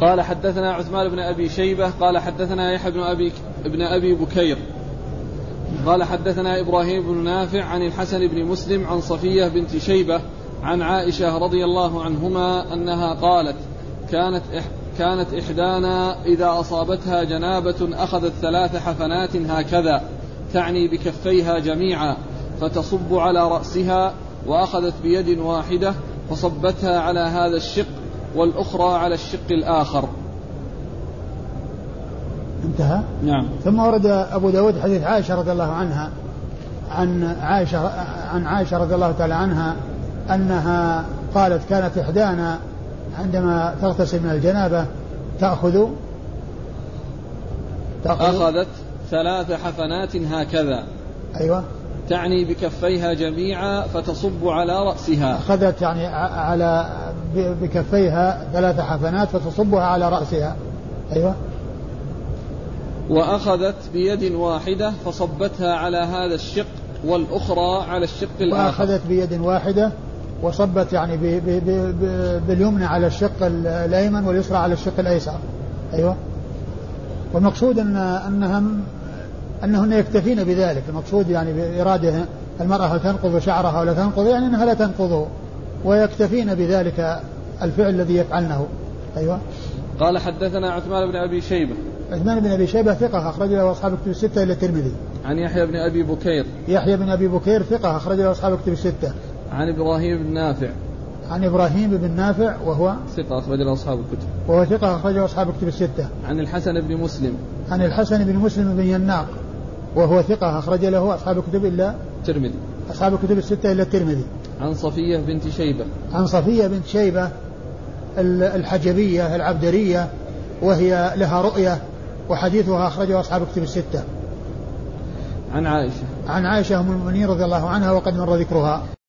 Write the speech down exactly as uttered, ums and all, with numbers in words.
قال حدثنا عثمان بن أبي شيبة قال حدثنا يحيى بن أبي, ابن أبي بكير قال حدثنا إبراهيم بن نافع عن الحسن بن مسلم عن صفية بنت شيبة عن عائشة رضي الله عنهما أنها قالت كانت, إح كانت إحدانا إذا أصابتها جنابة أخذت ثلاث حفنات هكذا تعني بكفيها جميعا فتصب على رأسها وأخذت بيد واحدة فصبتها على هذا الشق والأخرى على الشق الآخر. انتهى. نعم. ثم ورد أبو داود حديث عائشة رضي الله عنها عن عائشة, عن عائشة رضي الله تعالى عنها أنها قالت كانت إحدانا عندما تغتسل من الجنابة تأخذ, تأخذ أخذت ثلاث حفنات هكذا. أيوة. تعني بكفيها جميعا فتصب على رأسها. أخذت يعني على بكفيها ثلاث حفنات فتصبها على رأسها. أيوة. وأخذت بيد واحدة فصبتها على هذا الشق والأخرى على الشق الآخر. وأخذت بيد واحدة وصبت يعني ب ب ب باليمنى على الشق الأيمن واليسرى على الشق الأيسر. أيوة. والمقصود أن أنهم أنهن يكتفين بذلك. المقصود يعني بإرادة المرأة هل تنقض شعرها ولا تنقض يعني أنها لا تنقضه ويكتفين بذلك الفعل الذي يفعلنه. أيوة. قال حدثنا عثمان بن أبي شيبة. عثمان بن أبي شيبة ثقة أخرج له أصحاب الكتب الستة إلا الترمذي. عن يحيى بن أبي بكير. يحيى بن أبي بكير ثقة أخرج له أصحاب الكتب الستة. عن إبراهيم بن نافع. عن إبراهيم بن نافع وهو ثقة أخرج له أصحاب الكتب. وهو ثقة أخرج له أصحاب الكتب الستة. عن الحسن بن مسلم. عن الحسن بن مسلم بن يناق وهو ثقة أخرج له أصحاب الكتب إلا الترمذي. أصحاب الكتب الستة إلا الترمذي. عن صفية بنت شيبة. عن صفية بنت شيبة الحجبية العبدرية وهي لها رؤية وحديثها أخرجه أصحاب الكتب الستة. عن عائشة. عن عائشة أم المؤمنين رضي الله عنها وقد مر ذكرها.